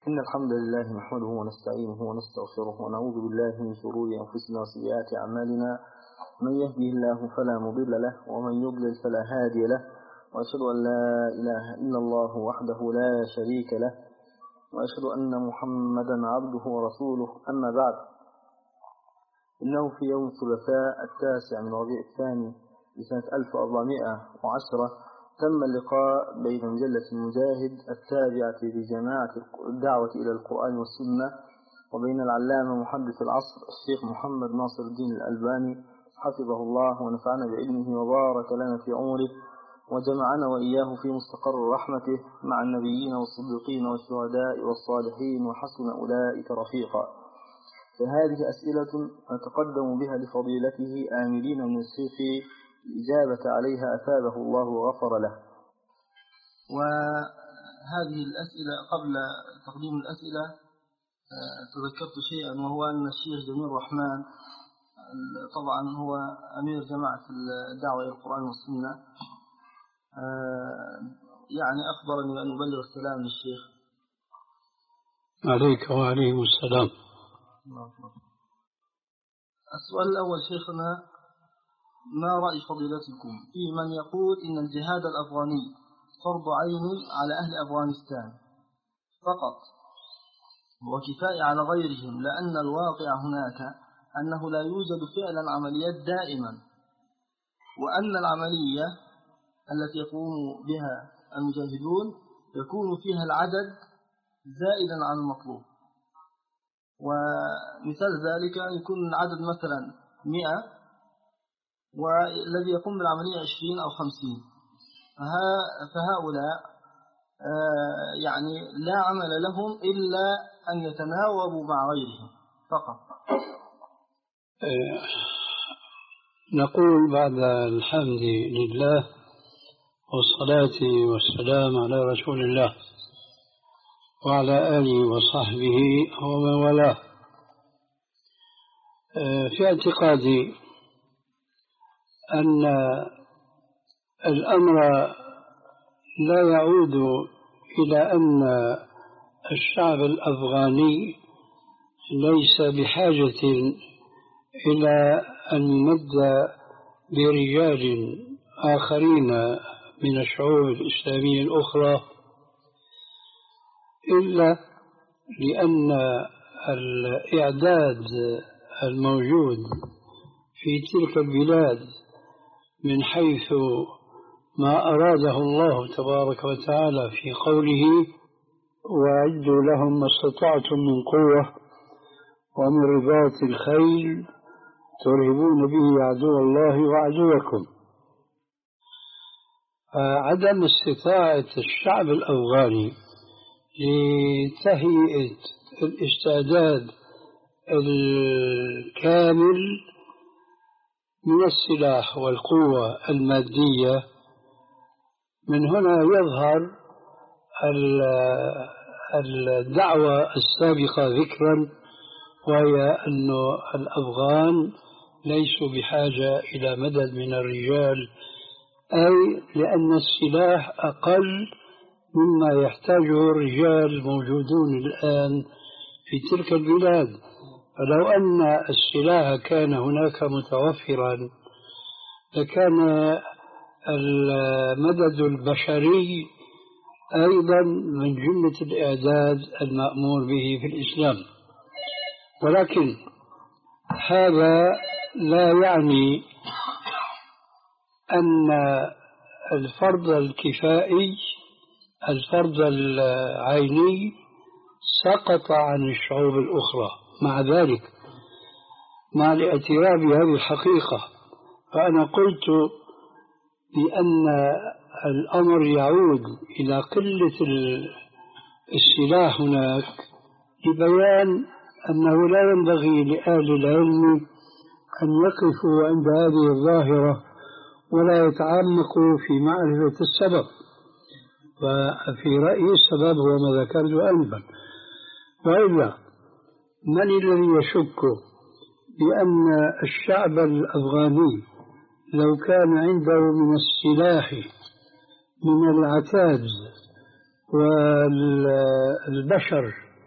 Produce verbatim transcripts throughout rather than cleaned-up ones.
إن الحمد لله نحمده ونستعينه ونستغفره ونعوذ بالله من شرور أنفسنا وسيئات أعمالنا. من يهده الله فلا مضل له ومن يضلل فلا هادي له، وأشهد أن لا إله إلا الله وحده لا شريك له، وأشهد أن محمدا عبده ورسوله. أما بعد، إنه في يوم الثلاثاء التاسع من ربيع الثاني لسنة ألف وأربعمائة وعشرة تم اللقاء بين مجلة المجاهد التابعة لجماعة الدعوة إلى القرآن والسنة وبين العلامة محدث العصر الشيخ محمد ناصر الدين الألباني حفظه الله ونفعنا بعلمه وبارك لنا في عمره، وجمعنا وإياه في مستقر رحمته مع النبيين والصديقين والشهداء والصالحين وحسن أولئك رفيقا. فهذه أسئلة نتقدم بها لفضيلته آملين من الشيخ الإجابة عليها أثابه الله وغفر له. وهذه الأسئلة قبل تقديم الأسئلة تذكرت شيئا، وهو أن الشيخ جميل الرحمن طبعا هو أمير جماعة الدعوة إلى القرآن والسنة، يعني أخبرني أن أبلغ السلام للشيخ. عليك وعليهم السلام. السؤال الأول شيخنا: ما رأي فضيلتكم في من يقول إن الجهاد الأفغاني فرض عين على أهل أفغانستان فقط وكفاية على غيرهم، لأن الواقع هناك أنه لا يوجد فعلا عمليات دائما، وأن العملية التي يقوم بها المجاهدون يكون فيها العدد زائدا عن المطلوب، ومثال ذلك يكون العدد مثلا مئة والذي يقوم بالعملية عشرين أو خمسين، فهؤلاء يعني لا عمل لهم إلا أن يتناوبوا مع غيرهم فقط. نقول بعد الحمد لله والصلاة والسلام على رسول الله وعلى آله وصحبه ومن والاه. في اعتقادي أن الأمر لا يعود إلى أن الشعب الأفغاني ليس بحاجة إلى أن يمد برجال آخرين من الشعوب الإسلامية الأخرى، إلا لأن الإعداد الموجود في تلك البلاد من حيث ما أراده الله تبارك وتعالى في قوله: وأعدوا لهم ما استطعتم من قوة ومن رباط الخيل ترهبون به عدو الله وعدوكم. عدم استطاعة الشعب الأفغاني لتهيئة الاستعداد الكامل من السلاح والقوة المادية، من هنا يظهر الدعوة السابقة ذكرا، وهي أن الأفغان ليسوا بحاجة إلى مدد من الرجال، أي لأن السلاح أقل مما يحتاجه الرجال الموجودون الآن في تلك البلاد. فلو أن السلاح كان هناك متوفرا لكان المدد البشري أيضا من جملة الإعداد المأمور به في الإسلام، ولكن هذا لا يعني أن الفرض الكفائي الفرض العيني سقط عن الشعوب الأخرى. مع ذلك، مع الاعتراف بهذه الحقيقة، فأنا قلت بأن الأمر يعود إلى قلة السلاح هناك، لبيان أنه لا ينبغي لأهل العلم أن يقفوا عند هذه الظاهرة ولا يتعمقوا في معرفة السبب. ففي رأيي السبب هو ما ذكرته أنفا. وإلا من الذي يشك بأن الشعب الأفغاني لو كان عنده من السلاح من العتاد والبشر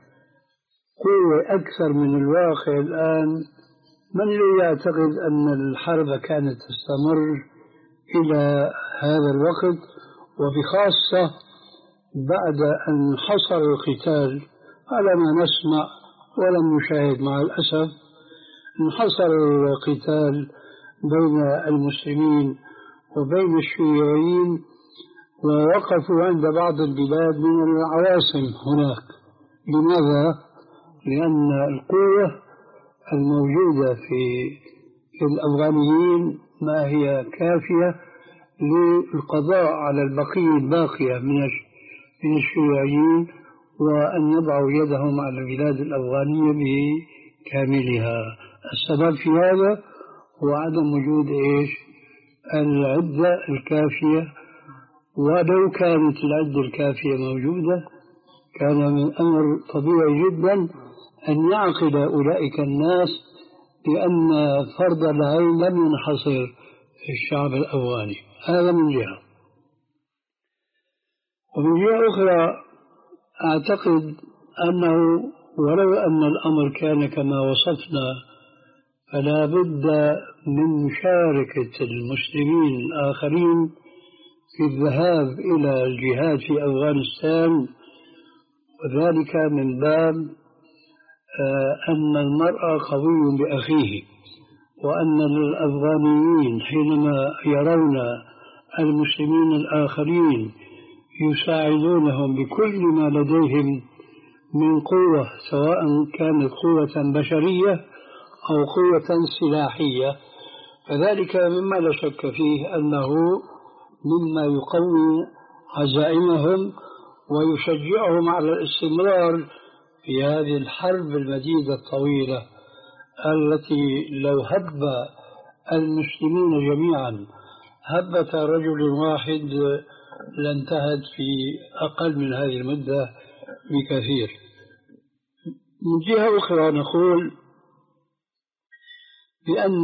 قوة أكثر من الواقع الآن، من اللي يعتقد أن الحرب كانت تستمر إلى هذا الوقت، وبخاصة بعد أن حصر القتال على ما نسمع ولم نشاهد مع الأسف، انحصر القتال بين المسلمين وبين الشيوعيين، ووقفوا عند بعض البلاد من العواصم هناك. لماذا؟ لأن القوة الموجودة في في الأفغانيين ما هي كافية للقضاء على البقية الباقية من من الشيوعيين، وأن يضعوا يدهم على البلاد الأفغانية بكاملها. السبب في هذا هو عدم وجود إيش؟ العدة الكافية. ولو كانت العدة الكافية موجودة كان من الأمر طبيعي جدا أن يعقد أولئك الناس بأن فرض العين لم ينحصر في الشعب الأفغاني. هذا من جهة. ومن جهة أخرى أعتقد أنه ولو أن الأمر كان كما وصفنا، فلا بد من مشاركة المسلمين الآخرين في الذهاب إلى الجهاد في أفغانستان، وذلك من باب أن المرء قوي بأخيه، وأن الأفغانيين حينما يرون المسلمين الآخرين يساعدونهم بكل ما لديهم من قوة، سواء كانت قوة بشرية أو قوة سلاحية، فذلك مما لا شك فيه أنه مما يقوي عزائمهم ويشجعهم على الاستمرار في هذه الحرب المديدة الطويلة، التي لو هب المسلمين جميعا هبة رجل واحد لانتهت في أقل من هذه المدة بكثير. من جهة أخرى نقول بأن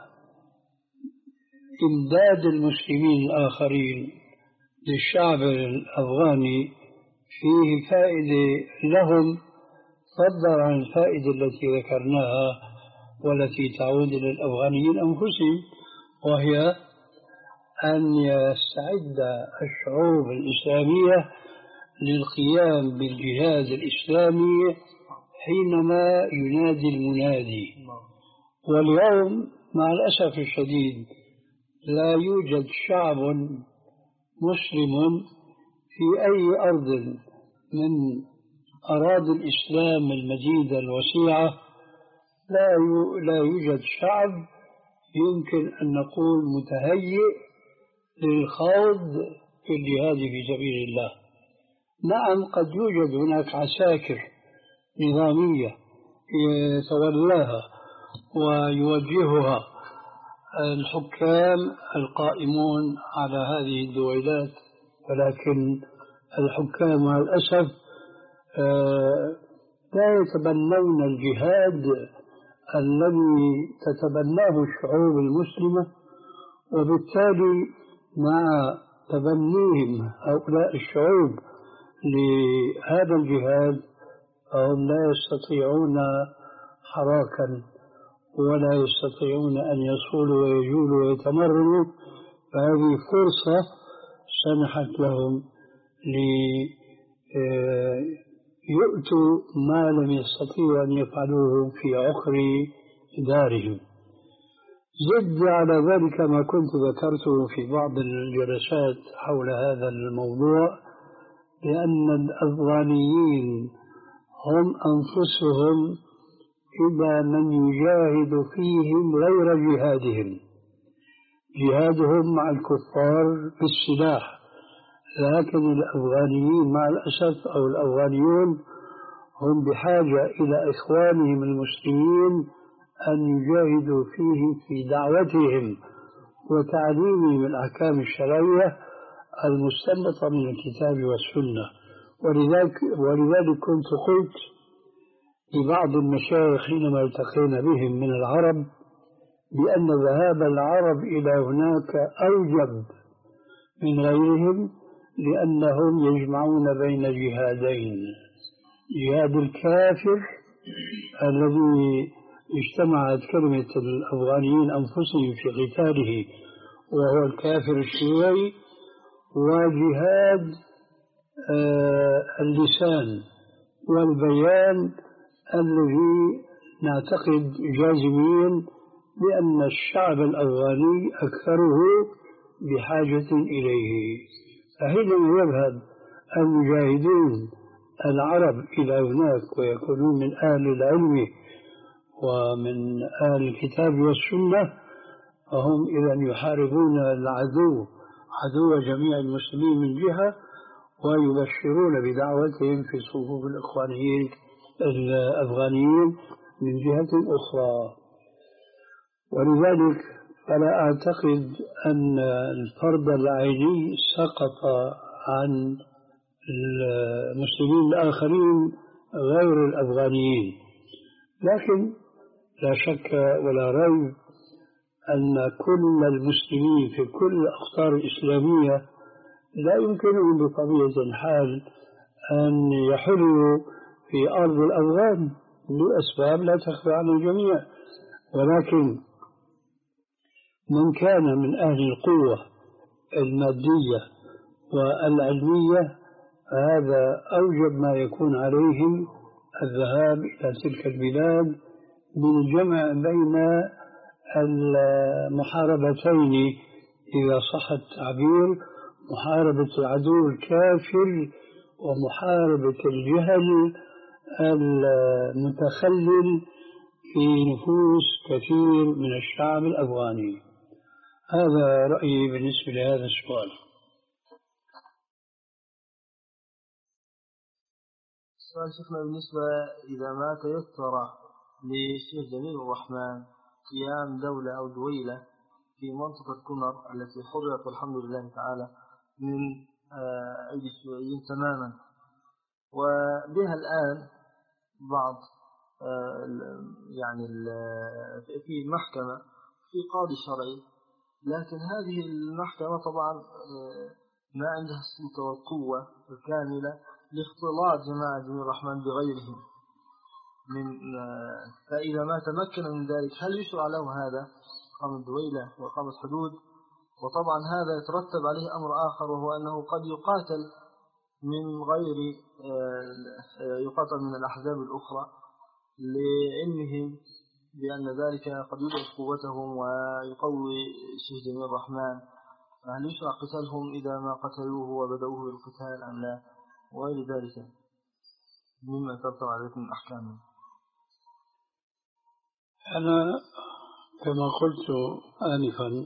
إمداد المسلمين الآخرين للشعب الأفغاني فيه فائدة لهم فضلا عن الفائدة التي ذكرناها والتي تعود إلى الأفغانيين أنفسهم، وهي أن يستعد الشعوب الإسلامية للقيام بالجهاد الإسلامي حينما ينادي المنادي. واليوم مع الأسف الشديد لا يوجد شعب مسلم في أي أرض من أراضي الإسلام المجيدة الوسيعة، لا لا يوجد شعب يمكن أن نقول متهيئ للخوض في الجهاد في سبيل الله. نعم قد يوجد هناك عساكر نظامية يتولاها ويوجهها الحكام القائمون على هذه الدويلات، ولكن الحكام مع الأسف لا يتبنون الجهاد الذي تتبناه الشعوب المسلمة، وبالتالي مع تبنيهم هؤلاء الشعوب لهذا الجهاد فهم لا يستطيعون حراكا ولا يستطيعون أن يصولوا ويجولوا ويتمرنوا، فهذه فرصة سنحت لهم ليؤتوا ما لم يستطيعوا أن يفعلوه في عقر دارهم. زد على ذلك ما كنت ذكرته في بعض الجلسات حول هذا الموضوع، لأن الأفغانيين هم أنفسهم إذا من يجاهد فيهم غير جهادهم، جهادهم مع الكفار بالسلاح، لكن الأفغانيين مع الأسف أو الأفغانيون هم بحاجة إلى إخوانهم المسلمين أن يجاهدوا فيهم في دعوتهم وتعليمهم الأحكام الشرعية المستنبطة من الكتاب والسنة. ولذلك, ولذلك كنت قلت لبعض المشايخ حينما التقينا بهم من العرب بأن ذهاب العرب إلى هناك أوجب من غيرهم، لأنهم يجمعون بين جهادين: جهاد الكافر الذي اجتمعت كلمة الأفغانيين أنفسهم في قتاله وهو الكافر الشيوعي، وجهاد اللسان والبيان الذي نعتقد جازمين بأن الشعب الأفغاني أكثره بحاجة إليه. فحينما يذهب المجاهدون العرب إلى هناك ويكونون من أهل العلم ومن أهل الكتاب والسنة، فهم إذا يحاربون العدو عدو جميع المسلمين من جهة، ويبشرون بدعوتهم في صفوف الإخوانيين الأفغانيين من جهة أخرى. ولذلك فلا أعتقد أن الفرض العيني سقط عن المسلمين الآخرين غير الأفغانيين، لكن لا شك ولا ريب أن كل المسلمين في كل الأقطار الإسلامية لا يمكنهم بطبيعة الحال أن يحلوا في أرض الأفغان لأسباب لا تخفى عن الجميع، ولكن من كان من أهل القوة المادية والعلمية هذا أوجب ما يكون عليهم الذهاب إلى تلك البلاد بالجمع بين المحاربتين إذا صح التعبير، محاربة العدو الكافر ومحاربة الجهل المتخلل في نفوس كثير من الشعب الأفغاني. هذا رأيي بالنسبة لهذا السؤال. سؤال شيخنا بالنسبة إذا ما تيسر للشيخ جميل الرحمن قيام دولة أو دويلة في منطقة كمر التي حررت والحمد لله تعالى من أيدي الشيوعيين تماما، وبها الآن بعض يعني في محكمة في قاضي شرعي، لكن هذه المحكمة طبعا ما عندها السلطة والقوة الكاملة لاختلاط جماعة جميل الرحمن بغيرهم من، فإذا ما تمكن من ذلك هل يشرع له هذا إقامة دويلة وإقامة حدود؟ وطبعا هذا يترتب عليه أمر آخر، وهو أنه قد يقاتل من غير يقاتل من الأحزاب الأخرى لعلمهم بأن ذلك قد يضعف قوتهم ويقوي الشيخ جميل الرحمن، فهل يشرع قتالهم إذا ما قتلوه وبدأوه بالقتال أم لا؟ وغير ذلك مما ترتب عليكم من أحكامه. أنا كما قلت آنفا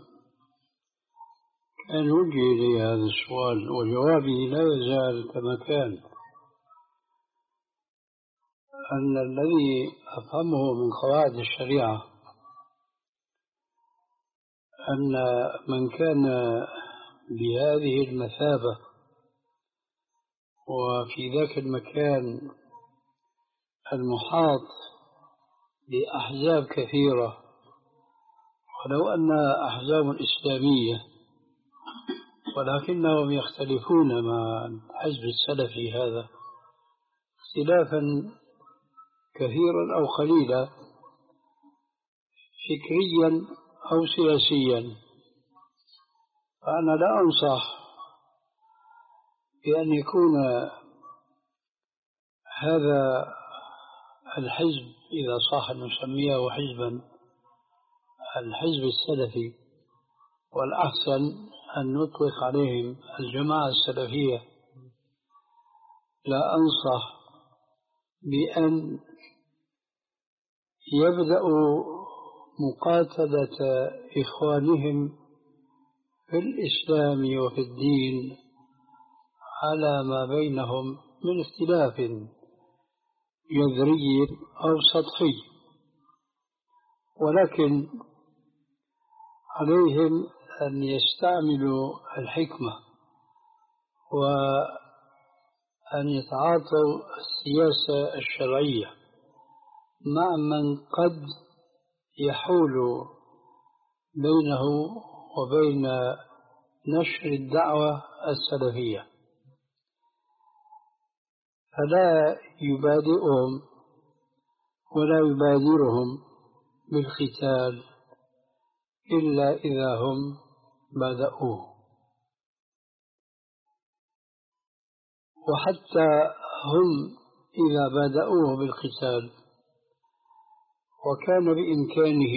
كان وجهي لي هذا السؤال وجوابي لا يزال كما كان، أن الذي أفهمه من قواعد الشريعة أن من كان بهذه المثابة وفي ذاك المكان المحاط بأحزاب كثيرة، ولو أنها أحزاب إسلامية ولكنهم يختلفون مع الحزب السلفي هذا اختلافا كثيرا أو قليلا فكريا أو سياسيا، فأنا لا أنصح بأن يكون هذا الحزب إذا صح أن نسميه حزبا الحزب السلفي، والأحسن أن نطلق عليهم الجماعة السلفية، لا أنصح بأن يبدأوا مقاتلة إخوانهم في الإسلام وفي الدين على ما بينهم من اختلاف جذري أو سطحي، ولكن عليهم أن يستعملوا الحكمة وأن يتعاطوا السياسة الشرعية مع من قد يحول بينه وبين نشر الدعوة السلفية، فلا يبادئهم ولا يبادرهم بالقتال إلا إذا هم بدأوه. وحتى هم إذا بدأوه بالقتال وكان بإمكانه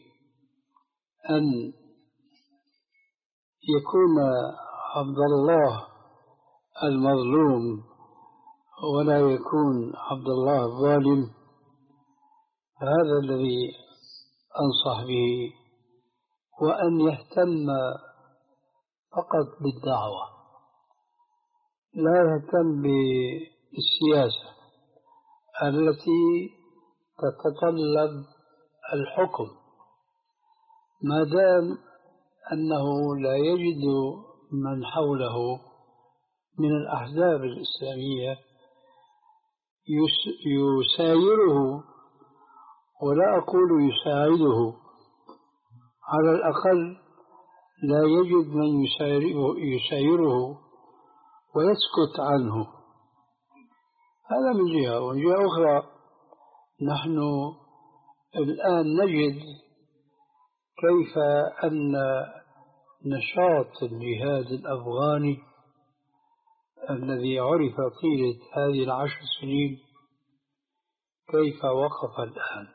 أن يكون عبد الله المظلوم ولا يكون عبد الله الظالم، هذا الذي أنصح به، وأن يهتم فقط بالدعوة، لا يهتم بالسياسة التي تتطلب الحكم، ما دام أنه لا يجد من حوله من الأحزاب الإسلامية يسايره، ولا أقول يساعده، على الأقل لا يجد من يسايره ويسكت عنه. هذا من جهة. ومن جهة أخرى نحن الآن نجد كيف أن نشاط الجهاد الأفغاني الذي عرف طيلة هذه العشر سنين كيف وقف الآن.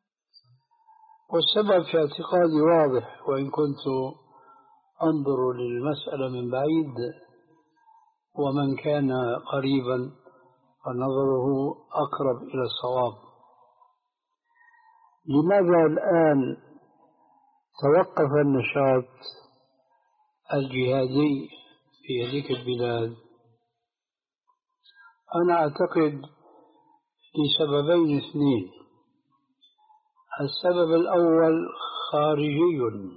والسبب في اعتقادي واضح، وإن كنت أنظر للمسألة من بعيد، ومن كان قريبا فنظره أقرب إلى الصواب. لماذا الآن توقف النشاط الجهادي في هذه البلاد؟ أنا أعتقد لسببين اثنين. السبب الأول خارجي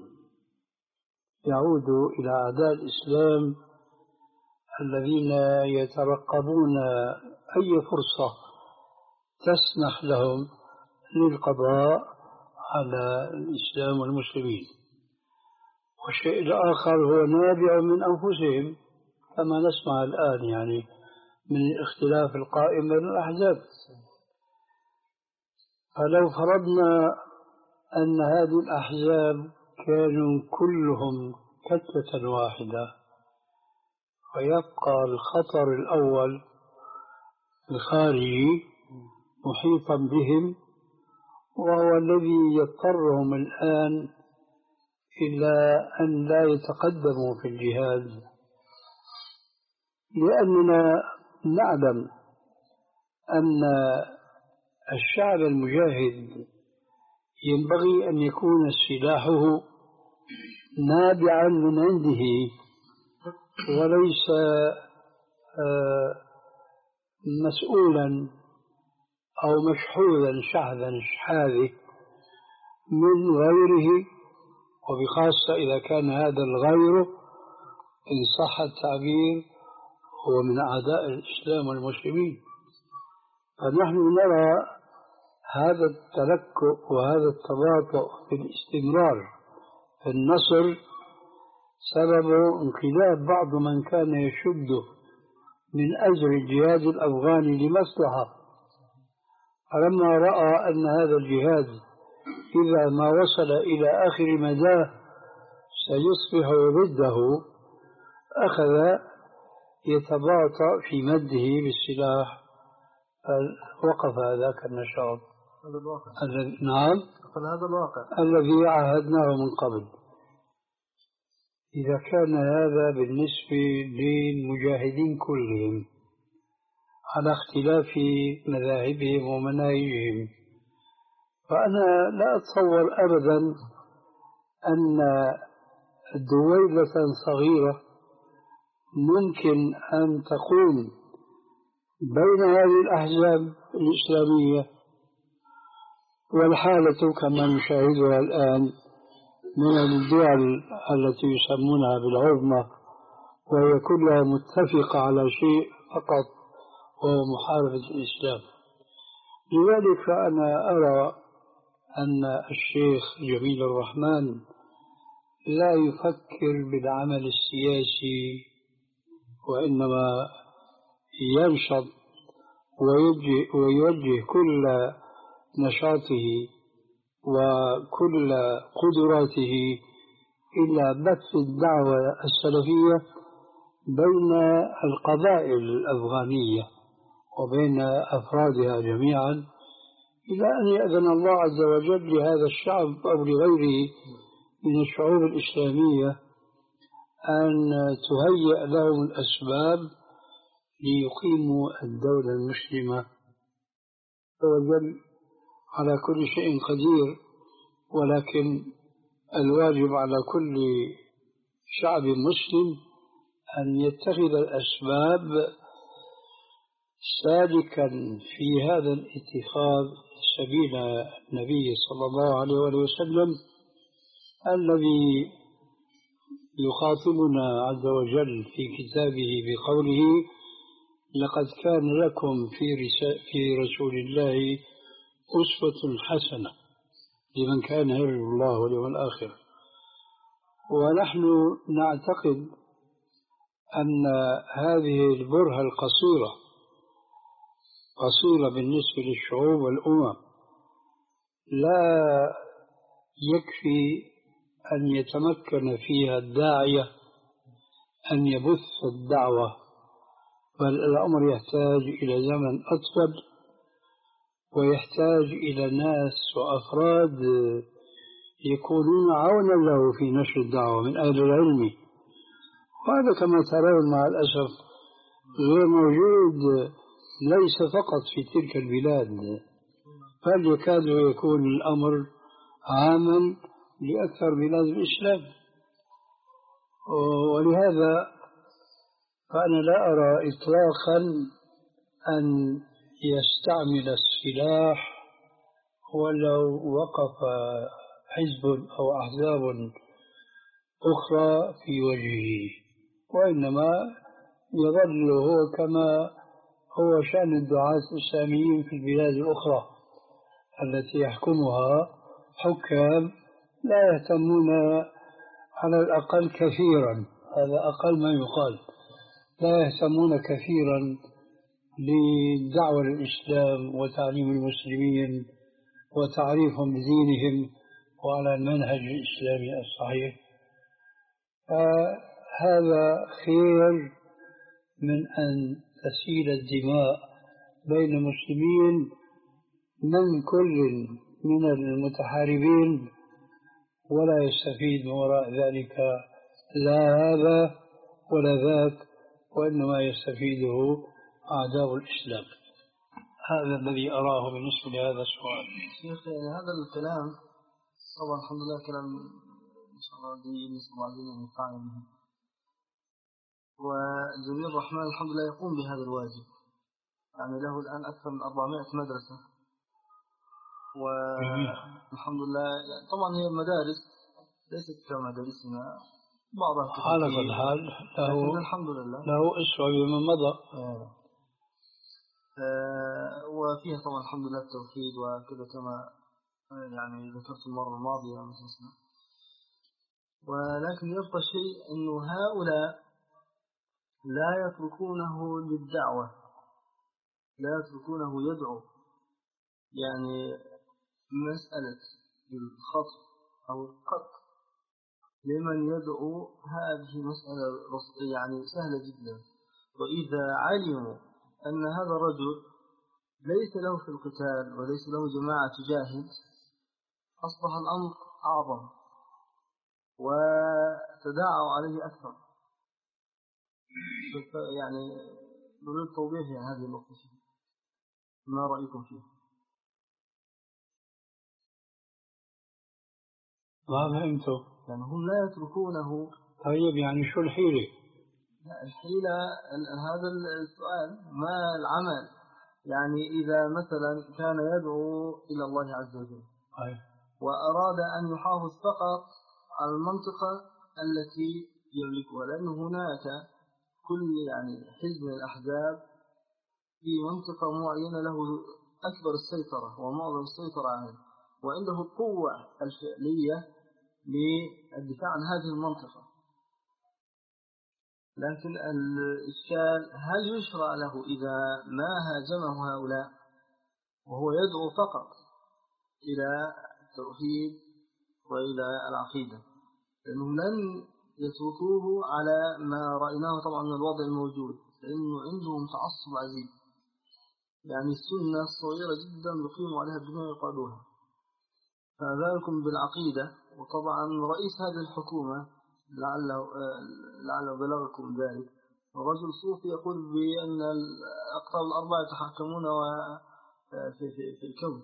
يعود إلى أعداء الإسلام الذين يترقبون أي فرصة تسمح لهم للقضاء على الإسلام والمسلمين. والشيء الآخر هو نابع من أنفسهم، كما نسمع الآن يعني من الاختلاف القائم بين الأحزاب. فلو فرضنا أن هذه الأحزاب كانوا كلهم كتلة واحدة، ويبقى الخطر الأول الخارجي محيطا بهم، وهو الذي يضطرهم الآن إلى أن لا يتقدموا في الجهاد، لأننا نعلم أن الشعب المجاهد ينبغي أن يكون سلاحه نابعا من عنده، وليس مسؤولا أو مشحوذا شحذا شحاذه من غيره، وبخاصة إذا كان هذا الغير إن صح التعبير هو من أعداء الإسلام والمسلمين. فنحن نرى هذا التلكؤ وهذا التباطؤ في الاستمرار في النصر سبب انقلاب بعض من كان يشد من أجل الجهاد الأفغاني لمصلحة، فلما رأى أن هذا الجهاد إذا ما وصل إلى آخر مداه سيصبح ضده، أخذ يتباطأ في مده بالسلاح، فوقف ذاك النشاط. هذا الواقع. نعم، هذا الواقع الذي عاهدناه من قبل. إذا كان هذا بالنسبة للمجاهدين كلهم على اختلاف مذاهبهم ومناهجهم، فأنا لا أتصور أبدا أن دويلة صغيرة ممكن أن تقوم بين هذه الأحزاب الإسلامية والحالة كما نشاهدها الآن من الدول التي يسمونها بالعظمى، وهي كلها متفقة على شيء فقط وهو محاربة الإسلام. لذلك فأنا أرى أن الشيخ جميل الرحمن لا يفكر بالعمل السياسي، وإنما ينشط ويوجه, ويوجه كل نشاطه وكل قدراته إلى بث الدعوة السلفية بين القبائل الأفغانية وبين أفرادها جميعا، إلى أن يأذن الله عز وجل لهذا الشعب أو لغيره من الشعوب الإسلامية أن تهيئ لهم الأسباب ليقيموا الدولة المسلمة. وجل على كل شيء قدير، ولكن الواجب على كل شعب مسلم أن يتخذ الأسباب سالكا في هذا الاتخاذ سبيل النبي صلى الله عليه وسلم الذي يخاطبنا عز وجل في كتابه بقوله: لقد كان لكم في, في رسول الله أسوة حسنة لمن كان يرجو الله واليوم الآخر. ونحن نعتقد أن هذه البرهة القصيرة قصيرة بالنسبة للشعوب والأمم، لا يكفي أن يتمكن فيها الداعية أن يبث الدعوة، بل الأمر يحتاج إلى زمن أطول، ويحتاج إلى ناس وأفراد يكونون عونا له في نشر الدعوة من أهل العلم. وهذا كما ترون مع الأسف غير موجود، ليس فقط في تلك البلاد، بل يكاد يكون الأمر عاما لأكثر بلاد الإسلام. ولهذا فأنا لا أرى إطلاقا أن يستعمل السلاح ولو وقف حزب أو أحزاب أخرى في وجهه، وإنما يظل هو كما هو شأن الدعاة الإسلاميين في البلاد الأخرى التي يحكمها حكام لا يهتمون على الأقل كثيرا، هذا أقل ما يقال، لا يهتمون كثيرا للدعوة للإسلام وتعليم المسلمين وتعريفهم بدينهم وعلى المنهج الإسلامي الصحيح. فهذا خير من أن تسيل الدماء بين المسلمين من كل من المتحاربين، ولا يستفيد من وراء ذلك لا هذا ولا ذاك، وإنما يستفيده أعداء الإسلام. هذا الذي أراه بالنسبة لهذا السؤال. شيخ هذا الكلام طبعا الحمد لله كلام إن شاء الله دي نسأل الله عز وجل أن ينفعنا به، وجميع الرحمن الحمد لله يقوم بهذا الواجب، يعني له الآن أكثر من أربعمائة مدرسة، والحمد لله طبعا هي المدارس ليست كمدارسنا بعضها على كل حال له الحمد لله له أسوة بمن مضى. آه. آه وفيها طبعا الحمد لله التوحيد وكذا كما يعني ذكرت المرة الماضية مثلا. ولكن يبقى الشيء أنه هؤلاء لا يتركونه للدعوة، لا يتركونه يدعو، يعني مسألة الخطف أو القتل لمن يدعو هذه مسألة يعني سهلة جدا. وإذا علموا أن هذا الرجل ليس له في القتال وليس له جماعة تجاهد، أصبح الأمر أعظم وتداعوا عليه أكثر. يعني نريد توضيح هذه النقطة، ما رأيكم فيه؟ ما فهمته. يعني هم لا يتركونه. طيب يعني شو الحيلة؟ لا الحيلة هذا السؤال، ما العمل؟ يعني إذا مثلا كان يدعو إلى الله عز وجل أي. وأراد أن يحافظ فقط على المنطقة التي يملكها، لأن هناك كل يعني حزب من الأحزاب في منطقة معينة له أكبر السيطرة ومعظم السيطرة عليه، وعنده القوة الفعلية للدفاع عن هذه المنطقة. لكن الإشكال هل يشرع له إذا ما هاجمه هؤلاء وهو يدعو فقط إلى التوحيد وإلى العقيدة، لأنهم لن يتركوه على ما رأيناه طبعا من الوضع الموجود، لأنه عندهم تعصب عجيب. يعني السنة الصغيرة جدا يقيموا عليها الدنيا ويقعدوها. فذلكم بالعقيدة. وطبعا رئيس هذه الحكومة لعله لعل بلغكم ذلك، رجل صوفي يقول بأن الأقطاب الأربعة يتحكمون في في في الكون.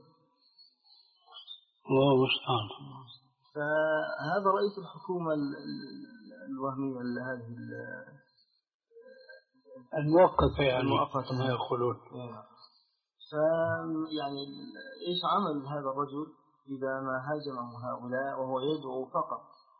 الله المستعان. فهذا رئيس الحكومة الوهمية هذه المؤقتة يعني المؤقتة كما يقولون. فيعني إيش عمل هذا الرجل إذا ما هاجمه هؤلاء وهو يدعو فقط،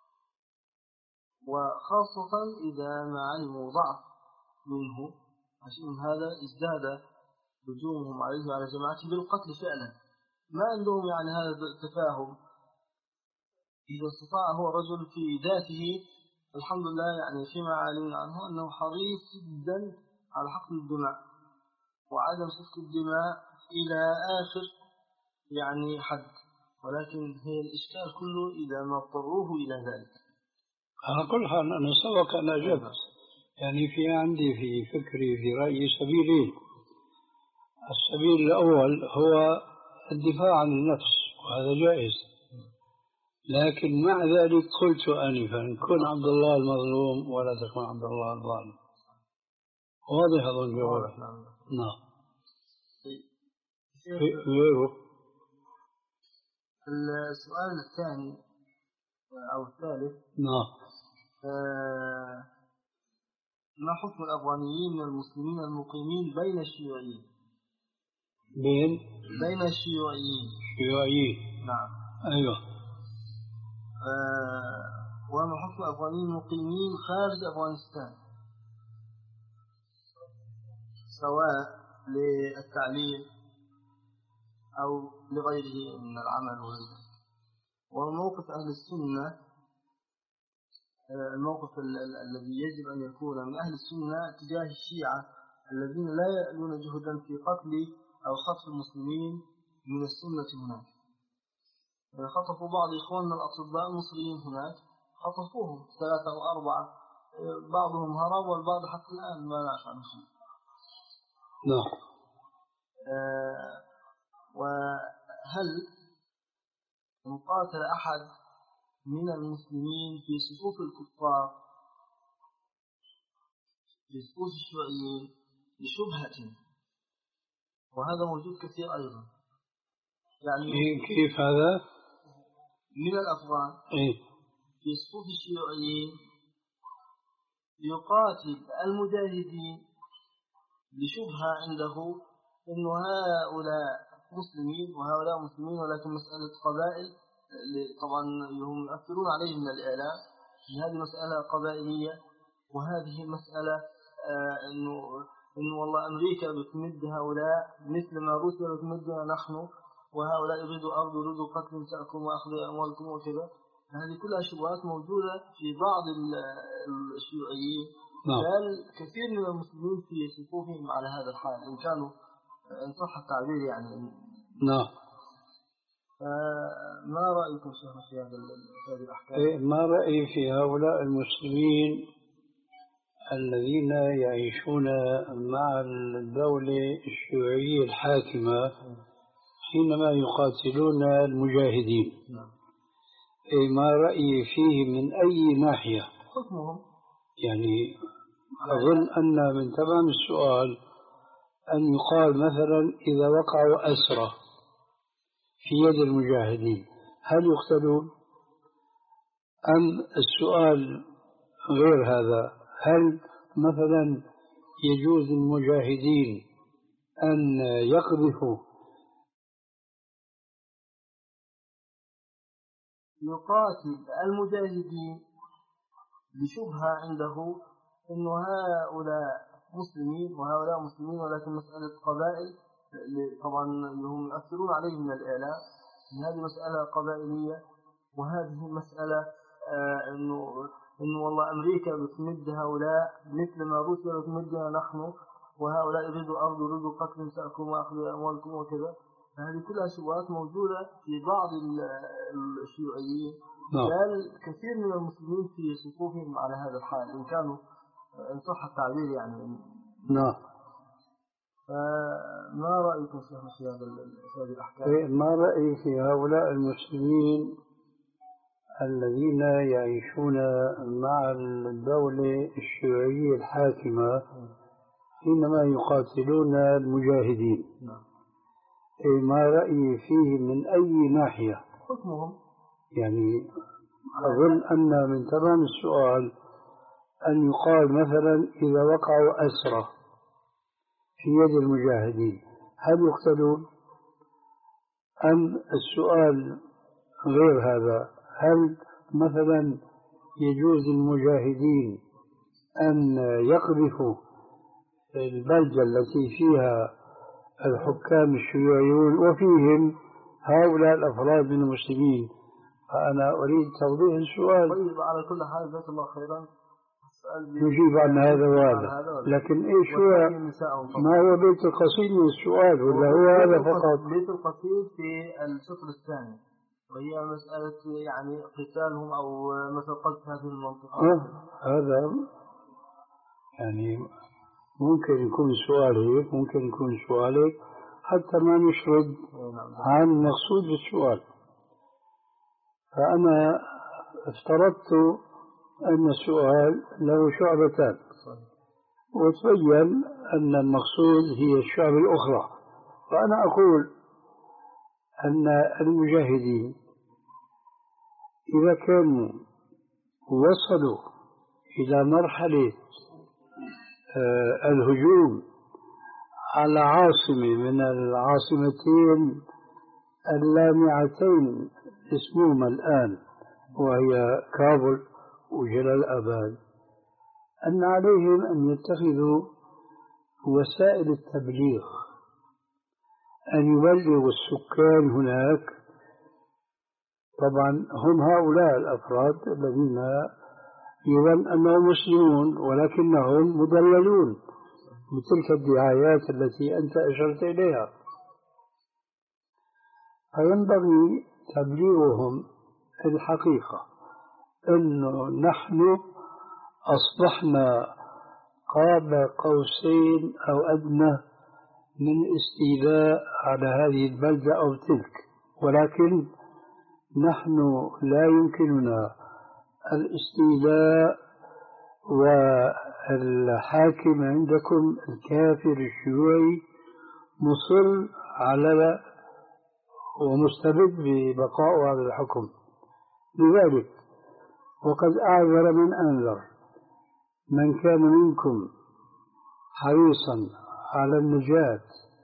وخاصة إذا ما علموا ضعف منه، عشان هذا ازداد هجومهم عليه وعلى جماعته بالقتل فعلا. ما عندهم يعني هذا التفاهم. إذا استطاع هو رجل في ذاته الحمد لله، يعني فيما علمنا عنه أنه حريص جدا على حقن الدماء وعدم سفك الدماء إلى آخر يعني حد، ولكن هي الإشكال كله إذا ما اضطروه إلى ذلك. على كل حال أنا سبق أن أجبت، يعني في عندي في فكري في رأيي سبيلين. السبيل الأول هو الدفاع عن النفس، وهذا جائز، لكن مع ذلك قلت آنفا كن عبد الله المظلوم ولا تكن عبد الله الظالم. واضح أظن جوابي. نعم. غيره. السؤال الثاني أو الثالث. نعم. آه ما حكم الأفغانيين من المسلمين المقيمين بين الشيوعيين؟ بين بين الشيوعيين. شيوعيين. نعم. أيوه. آه وما حكم الأفغانيين المقيمين خارج أفغانستان، سواء للتعليم أو لغيره من العمل وغيره؟ وموقف أهل السنة، الموقف الذي يجب أن يكون من أهل السنة تجاه الشيعة الذين لا يألون جهدا في قتل أو خطف المسلمين من السنة هناك. خطفوا بعض إخواننا الأطباء المصريين هناك، خطفوهم ثلاثة أو أربعة، بعضهم هرب والبعض حتى الآن ما نعرف عنه شيء. نعم. آه وهل مقاتل أحد من المسلمين في صفوف الكفار في صفوف الشيوعيين بشبهة؟ وهذا موجود كثير أيضا. يعني كيف هذا؟ من الأفغان إيه؟ في صفوف الشيوعيين يقاتل المجاهدين بشبهة عنده إنه هؤلاء مسلمين وهؤلاء مسلمين، ولكن مسألة قبائل طبعا هم يؤثرون عليه من الإعلام. هذه مسألة قبائلية، وهذه مسألة آه إنه إنه والله أمريكا بتمد هؤلاء مثل ما روسيا بتمدنا نحن، وهؤلاء يريدوا أرض يريدوا قتل نساءكم وأخذ أموالكم وكذا. هذه كلها شبهات موجودة في بعض الشيوعيين، بل كثير من المسلمين في صفوفهم على هذا الحال إن كانوا إن صح التعبير يعني. نعم. ما رأيكم شيخ في هذه الأحكام؟ إيه ما رأيي في هؤلاء المسلمين الذين يعيشون مع الدولة الشيوعية الحاكمة حينما يقاتلون المجاهدين؟ إيه ما رأيي فيه من أي ناحية؟ حكمهم يعني أظن أن من تمام السؤال أن يقال مثلا إذا وقعوا أسرى في يد المجاهدين هل يقتلون؟ أم السؤال غير هذا، هل مثلا يجوز للمجاهدين أن يقذفوا؟ يقاتل المجاهدين بشبهة عنده إنه هؤلاء مسلمين وهؤلاء مسلمين، ولكن مسألة قبائل طبعا هم يؤثرون عليه من الإعلام. هذه مسألة قبائلية، وهذه مسألة آه إنه إنه والله أمريكا بتمد هؤلاء مثل ما روسيا بتمدنا نحن، وهؤلاء يريدوا أرض يريدوا قتل نساءكم وأخذ أموالكم وكذا. هذه كلها شبهات موجودة في بعض الشيوعيين. نعم. بل كثير من المسلمين في صفوفهم على هذا الحال إن كانوا إن صح التعبير يعني. نعم. فما رأيكم في هذه الأحكام؟ ما رأيي في هؤلاء المسلمين الذين يعيشون مع الدولة الشيوعية الحاكمة حينما يقاتلون المجاهدين؟ ما رأيي فيه من أي ناحية؟ حكمهم يعني أظن أن من تمام السؤال أن يقال مثلا إذا وقعوا أسرى في يد المجاهدين هل يقتلون؟ أم السؤال غير هذا، هل مثلا يجوز للمجاهدين أن يقذفوا البلدة التي فيها الحكام الشيوعيون وفيهم هؤلاء الأفراد من المسلمين؟ فأنا أريد توضيح السؤال. طيب على كل حال جزاك الله خيرا. نجيب عن هذا وهذا، لكن إيش هو؟ ما هو بيت القصيد من السؤال ولا هو هذا فقط؟ بيت القصيد في الشطر الثاني وهي مسألة يعني قتالهم أو مثل قصد هذه المنطقة. آه هذا يعني ممكن يكون سؤال هيك، ممكن يكون سؤال هيك، حتى ما نشرد عن المقصود بالسؤال. فأنا افترضت أن السؤال له شعبتان، وتبين أن المقصود هي الشعب الأخرى. فأنا أقول أن المجاهدين إذا كانوا وصلوا إلى مرحلة الهجوم على عاصمة من العاصمتين اللامعتين اسمهما الآن وهي كابول وجلال آباد، أن عليهم أن يتخذوا وسائل التبليغ، أن يبلغوا السكان هناك. طبعا هم هؤلاء الأفراد الذين يظن أنهم مسلمون ولكنهم مدللون بتلك الدعايات التي أنت أشرت إليها، فينبغي تبليغهم الحقيقة أنه نحن أصبحنا قاب قوسين أو أدنى من استيلاء على هذه البلدة أو تلك، ولكن نحن لا يمكننا الاستيلاء، والحاكم عندكم الكافر الشيوعي مصر على ومستبد ببقاء هذا الحكم. لذلك وقد أعذر من أنذر من كان منكم حريصا على النجاة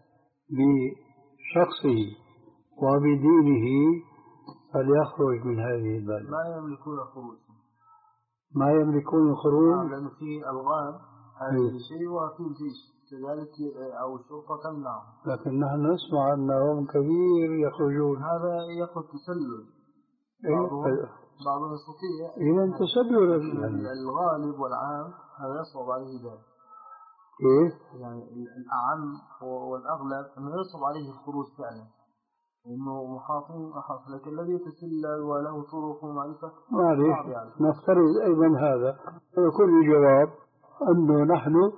بشخصه وبدينه فليخرج من هذه البلدة. ما يملكون الخروج، ما يملكون الخروج لأن في ألغام هذا الشيء وفي الجيش كذلك أو الشرطة تمنعه، لكن نحن نسمع أنهم كثير يخرجون. هذا يأخذ تسلل، بعضهم يستطيع إذا تسلل يعني الغالب والعام هذا يصعب عليه ذلك. كيف؟ يعني الأعم والأغلب أنه يصعب عليه الخروج فعلا إنه محاطين أحاط، لكن الذي يتسلل وله طرق ومعرفة معلش يعني. نفترض أيضا هذا ويكون الجواب أنه نحن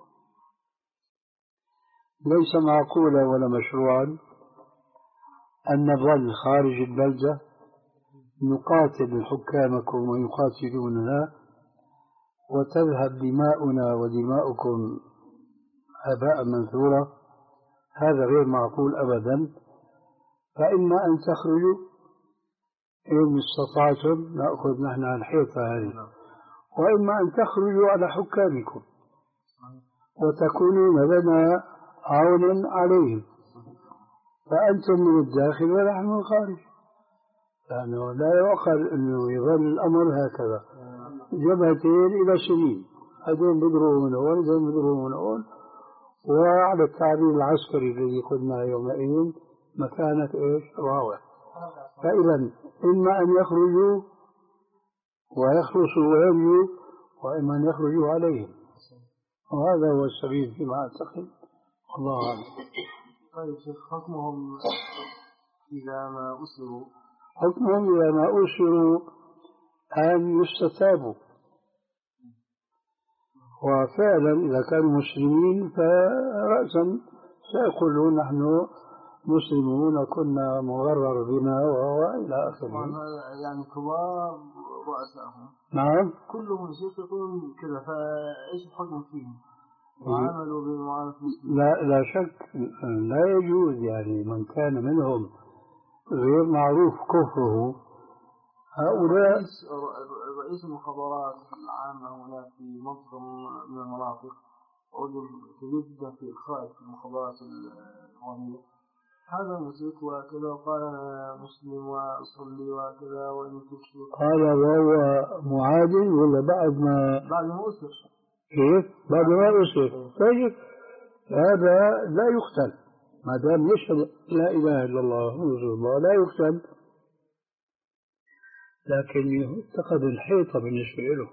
ليس معقولا ولا مشروعا أن نظل خارج البلدة نقاتل حكامكم ويقاتلوننا وتذهب دماؤنا ودماؤكم هباء منثورا. هذا غير معقول أبدا. فإما أن تخرجوا إن استطعتم نأخذ نحن على الحيطة هذه، وإما أن تخرجوا على حكامكم وتكونون لنا عونا عليهم، فأنتم من الداخل ونحن من الخارج. لأنه لا يعقل أنه يظل الأمر هكذا جبهتين إلى سنين، هذين بيضربوا من هون هذين بيضربوا من هون، وعلى التعبير العسكري الذي قلنا يومئذ مكانة إيش راوح. فإذا إما أن يخرجوا ويخلصوا وينجوا، وإما أن يخرجوا عليهم، وهذا هو السبيل فيما أعتقد. الله أعلم. طيب شيخ، حكمهم إذا ما أسروا حكمهم إذا ما أسروا أن يستتابوا، وفعلا إذا كانوا مسلمين فرأسا سيقولون نحن مسلمون كنا مغرر بنا وإلى آخره. يعني كبار رؤسائهم نعم كلهم شيخ يقولون كذا، فإيش الحكم فيهم؟ وعملوا بمعاملة المسلمين. لا لا شك لا يجوز، يعني من كان منهم غير معروف كفره هؤلاء. رئيس رئيس المخابرات العامة هناك في منطقة من المناطق رجل كبير جدا في الخارج في المخابرات الإخوانية، هذا مشرك وكذا، وقال أنا مسلم وأصلي وكذا وإن تشرك. هذا وهو معادل ولا بعد ما بعد ما أسر؟ كيف؟ بعد ما أسر. طيب هذا لا يقتل ما دام يشهد لا إله إلا الله رسول الله، لا يقتل، لكن يتخذ الحيطة بالنسبة له.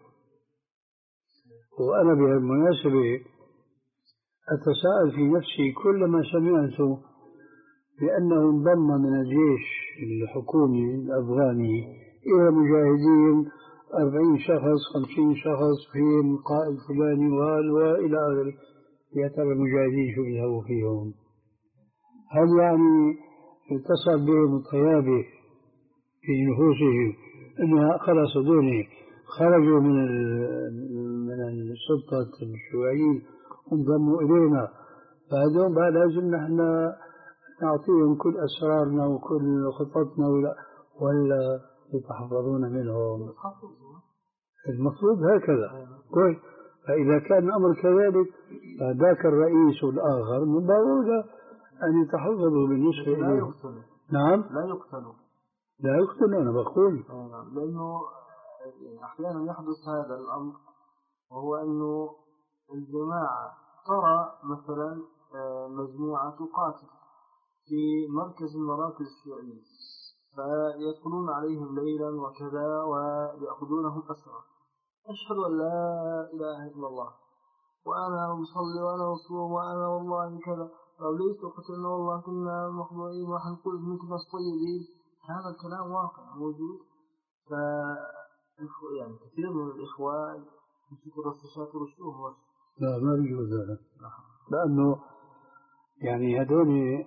وأنا بهالمناسبة أتساءل في نفسي كلما سمعت بأنه انضم من الجيش الحكومي الأفغاني إلى مجاهدين أربعين شخص خمسين شخص فيهم قائد فلاني وإلى آخره، يا ترى المجاهدين شو بيسووا فيهم؟ هل يعني اتصل بهم الطيابة في نفوسهم أنها خلاص هذول خرجوا من من السلطة الشيوعيين وانضموا إلينا، فهذول بقى لازم نحن نعطيهم كل أسرارنا وكل خططنا ولا, ولا يتحفظون منهم؟ المفروض هكذا. كويس. فإذا كان الأمر كذلك فذاك الرئيس والآخر من ضرورة أن يتحفظوا بالنسبة لا إليه. يقتلوا. نعم لا يقتلوا. لا يقتلوا أنا بقول. لأنه أحيانا يحدث هذا الأمر، وهو أنه الجماعة ترى مثلا مجموعة تقاتل في مركز المراكز الشيوعية، فيدخلون عليهم ليلا وكذا ويأخذونهم أسرى. أشهد أن لا إله إلا الله وأنا أصلي وأنا أصوم وأنا والله كذا، أو ليس قتلنا والله كنا مخضوعين وحنقول منك ناس طيبين. هذا الكلام واقع موجود. ف يعني كثير من الإخوان يمسكوا رصاصات ورشوه. لا ما بيجوز هذا، لأنه يعني هذول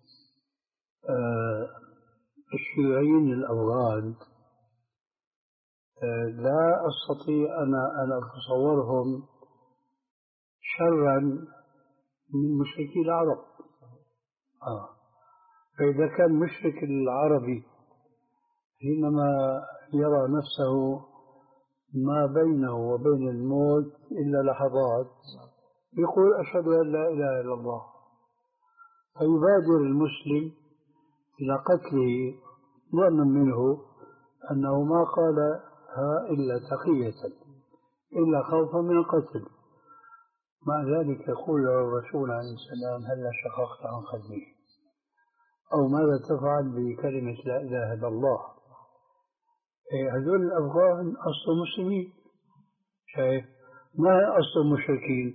آه الشيوعيين الأفغان آه لا أستطيع أنا أن أتصورهم شرا من مشركي العرب. آه. فإذا كان مشرك العربي حينما يرى نفسه ما بينه وبين الموت إلا لحظات يقول أشهد أن لا إله إلا الله، فيبادر المسلم إلى قتله ظنا منه أنه ما قالها إلا تقية إلا خوفا من القتل. مع ذلك يقول له الرسول عليه السلام هلا شققت عن خده، أو ماذا تفعل بكلمة لا إله إلا الله؟ هذول الأفغان أصل مسلمين، شايف؟ ما أصل مشركين.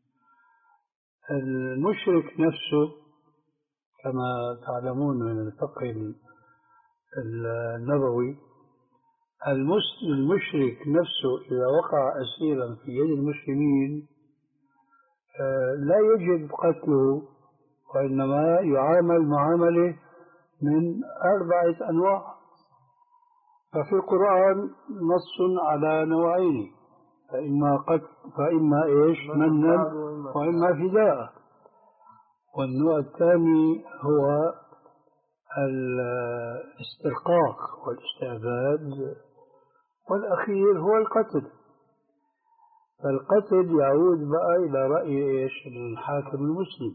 المشرك نفسه كما تعلمون من الفقه النبوي، المشرك نفسه إذا وقع أسيرا في يد المسلمين لا يجب قتله، وإنما يعامل معاملة من أربعة أنواع. ففي القرآن نص على نوعين، فإما قتل فإما إيش منا وإما فداء، والنوع الثاني هو الاسترقاق والاستعباد، والأخير هو القتل. فالقتل يعود بقى إلى رأي إيش الحاكم المسلم،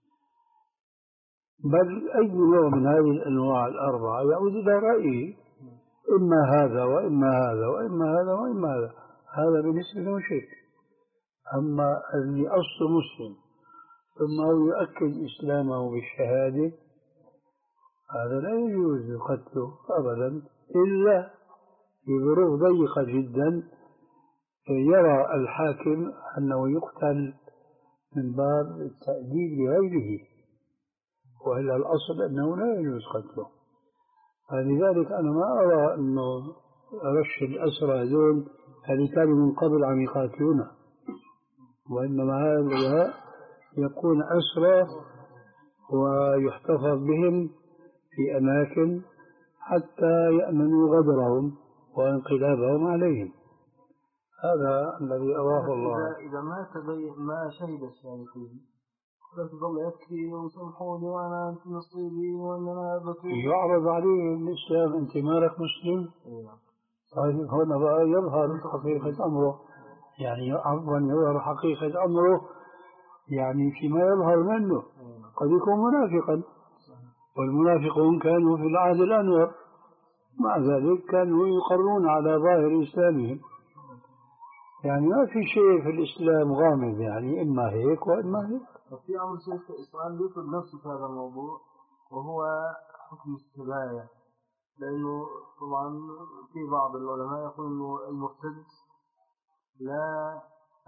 بل أي نوع من هذه الأنواع الأربعة يعود إلى رأيه، إما هذا وإما هذا وإما هذا وإما هذا. هذا بالنسبة للمشرك. أما اللي أصله مسلم ثم هو يؤكد إسلامه بالشهادة هذا لا يجوز قتله أبدا، إلا في ظروف ضيقة جدا يرى الحاكم أنه يقتل من باب التأديب لغيره. وإلا الأصل أنه لا يجوز قتله. فلذلك أنا ما أرى أنه رش الأسرى هذول هذه كانوا من قبل عم يقاتلونا، وإنما هؤلاء يكون أسرى ويحتفظ بهم في أماكن حتى يأمنوا غدرهم وانقلابهم عليهم. هذا الذي أراه الله. إذا ما تبين ما شهد الشاهدين لا تظل يبكي وسامحوني وأنا أنت نصيبي وأنا بكي، يعرض عليه الإسلام أنت مالك مسلم؟ طيب هنا بقى يظهر حقيقة أمره، يعني عفوا يظهر حقيقة أمره يعني فيما يظهر منه. قد يكون منافقا، والمنافقون كانوا في العهد الأنور مع ذلك كانوا يقرون على ظاهر إسلامهم. يعني ما في شيء في الإسلام غامض، يعني إما هيك وإما هيك. في أمر شيخ إسرائيل يطلب نفسه في هذا الموضوع، وهو حكم السبايا، لأنه طبعا في بعض العلماء يقول إنه المرتد لا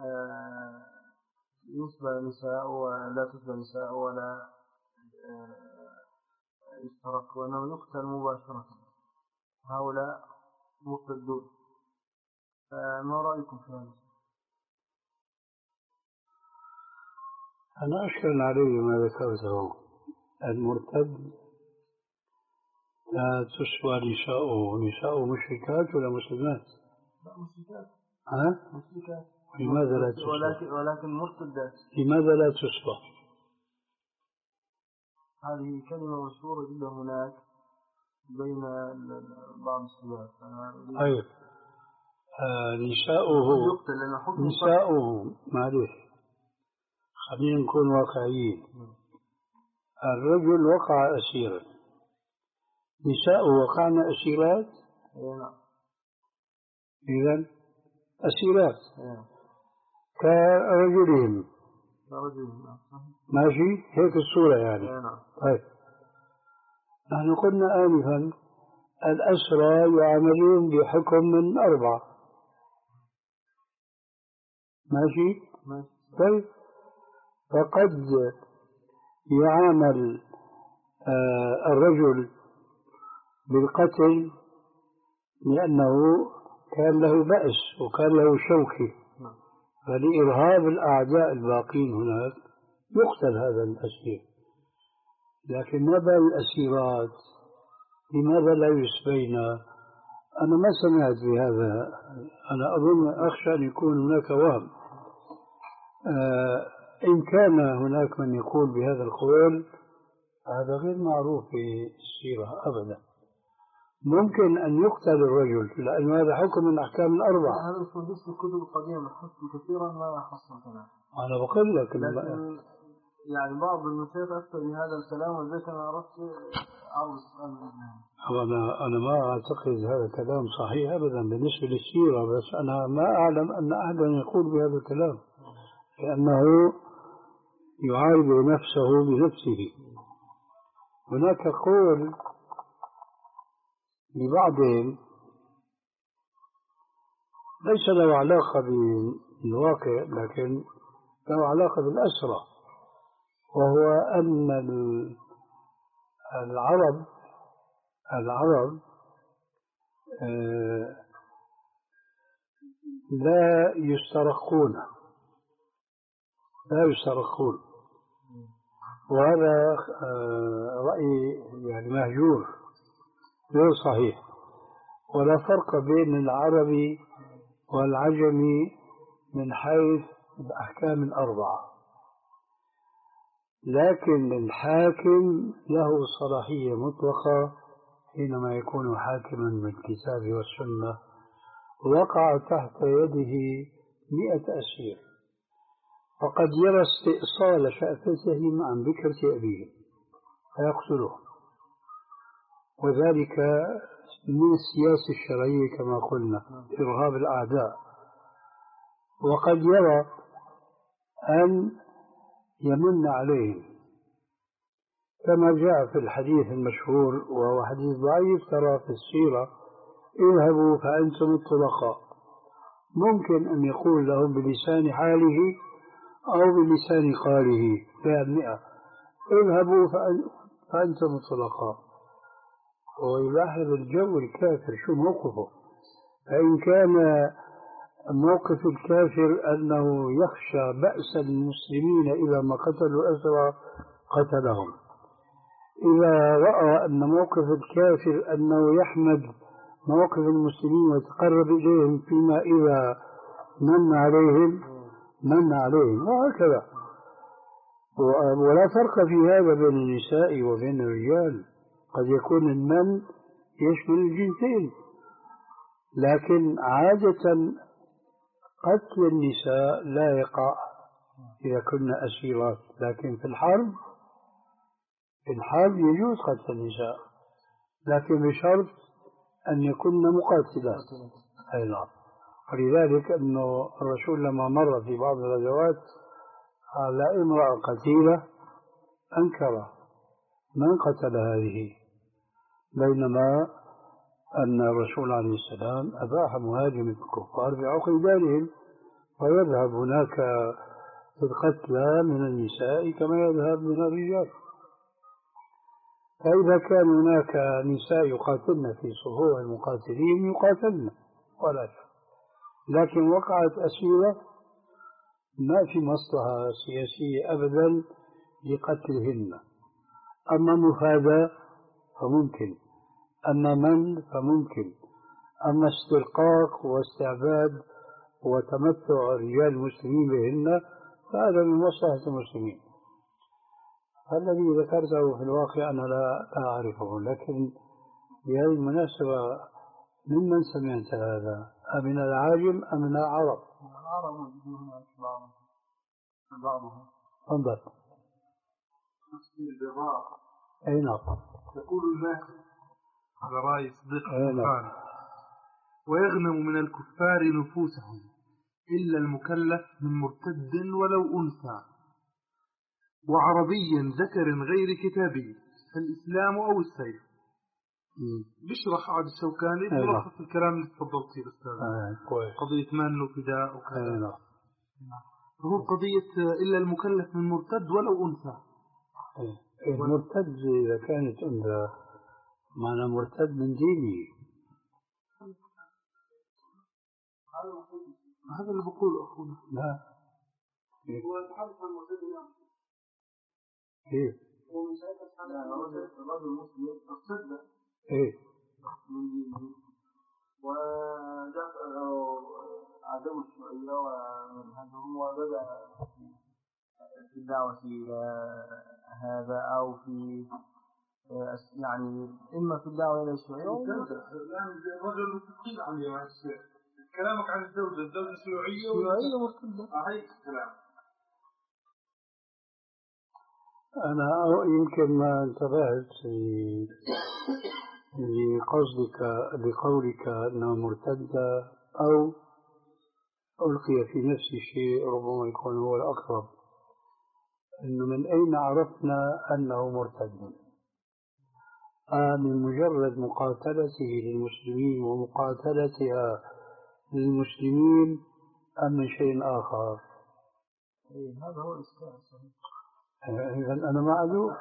يسبى نساء ولا تسبى نساء ولا يشترك، وأنه يقتل مباشرة. هؤلاء مرتدون، فما رأيكم في هذا؟ أنا أشكل عليه ما ذكرته. المرتد لا تسوى نساؤه، نساؤه مشركات ولا مسلمات؟ لا مشركات. ها؟ مشركات. لماذا لا تسوى؟ ولكن, ولكن مرتدات. لماذا لا تسوى؟ هذه كلمة مشهورة جدا هناك بين بعض الشباب. طيب آه نساؤه نساؤه معلش خلينا نكون واقعيين. الرجل وقع أسيرا، نساؤه وقعنا أسيرات، إذن أسيرات كرجلهم ماشي هيك الصورة يعني. طيب نحن قلنا آنفا الأسرى يعاملون بحكم من أربعة، ماشي؟ طيب فقد يعامل آه الرجل بالقتل لأنه كان له بأس وكان له شوكة، فلإرهاب الأعداء الباقين هناك يقتل هذا الأسير. لكن ما بال الأسيرات لماذا لا يسبين؟ أنا ما سمعت بهذا، أنا أظن أخشى أن يكون هناك وهم. آه إن كان هناك من يقول بهذا القول هذا غير معروف في السيرة أبدا. ممكن أن يقتل الرجل لأن هذا حكم من أحكام الأربعة. هذا في الكتب القديمة حكم كثيرا ما حصلتنا. أنا بقول لك لكن يعني بعض المشايخ أفتى بهذا الكلام، وذلك أنا أردت أعرض السؤال منه. أنا أنا ما أعتقد هذا الكلام صحيح أبدا بالنسبة للسيرة، بس أنا ما أعلم أن أحدا يقول بهذا الكلام لأنه يعارض نفسه بنفسه. هناك قول لبعضهم ليس له علاقة بالواقع لكن له علاقة بالأسرة، وهو أن العرب العرب لا يسترقون لا يسترقون وهذا رأي يعني مهجور غير صحيح. ولا فرق بين العربي والعجمي من حيث الأحكام الأربعة، لكن الحاكم له صلاحية مطلقة حينما يكون حاكما بالكتاب والسنة وقع تحت يده مئة أسير فقد يرى استئصال شأفتهم عن بكرة أبيه فيقتله، وذلك من السياسة الشرعية كما قلنا إرهاب الأعداء. وقد يرى أن يمن عليهم كما جاء في الحديث المشهور وهو حديث ضعيف ترى في السيرة: اذهبوا فأنتم الطلقاء. ممكن أن يقول لهم بلسان حاله أو بلسان قاله فيها مئة: اذهبوا فأنتم الطلقاء. ويلاحظ الجو الكافر شو موقفه. فإن كان موقف الكافر أنه يخشى بأس المسلمين إذا ما قتلوا أسرى قتلهم، إذا رأى أن موقف الكافر أنه يحمد مواقف المسلمين ويتقرب إليهم فيما إذا من عليهم من عليهم، وهكذا. ولا فرق في هذا بين النساء وبين الرجال، قد يكون المن يشمل الجنسين، لكن عادة قتل النساء لا يقع إذا كنا أسيرات، لكن في الحرب في الحرب يجوز قتل النساء، لكن بشرط أن يكن مقاتلات. أي نعم. ولذلك أنه الرسول لما مر في بعض الغزوات على امرأة قتيلة أنكر من قتل هذه، بينما أن الرسول عليه السلام أباح مهاجمة الكفار بعقل دارهم، ويذهب هناك في القتلى من النساء كما يذهب من الرجال. فإذا كان هناك نساء يقاتلن في صفوف المقاتلين يقاتلن ولا شيء، لكن وقعت أسيرة ما في مصلحة سياسية أبدا لقتلهن. أما مفاداة فممكن، أما من فممكن، أما استرقاق واستعباد وتمتع رجال المسلمين بهن فهذا من مصلحة المسلمين. الذي ذكرته في الواقع أنا لا أعرفه، لكن بهذه المناسبة ممن سمعت هذا؟ أمن العاجم أم من العرب؟ العرب هناك بعضهم. انظر. أي نعم. يقول الماهر على رأي صديق القرآن: ويغنم من الكفار نفوسهم إلا المكلف من مرتد ولو أنثى وعربي ذكر غير كتابي فالإسلام أو السيف. بيشرح عبد الشوكاني بلخص الكلام اللي تفضلت فيه الأستاذ. قضية مان وفداء وكذا. فهو قضية إلا المكلف من مرتد ولو أنثى. المرتد إذا كانت أنثى معنى مرتد من دينه. هذا اللي بقوله أخونا. لا. هو يتحدث عن مرتد اليوم. إيه. هو من ساعتها الرجل المسلم ارتد. إيه. من دينه ودفع عدم الشيوعية ومنهجهم وبدأ في الدعوة إلى هذا أو في يعني إما في الدعوة إلى الشيوعية. الآن الرجل مستقيل عن يا الشيخ. كلامك عن الزوجة الزوجة الشيوعية الشيوعية مرتدة. هاي الكلام. أنا يمكن ما انتبهت لقصدك بقولك أنه مرتدة أو ألقي في نفس الشيء، ربما يكون هو الأقرب، أنه من أين عرفنا أنه مرتد؟ آه من مجرد مقاتلته للمسلمين ومقاتلتها للمسلمين أم من شيء آخر؟ إيه هذا هو الإشكال. إذا أنا معذور.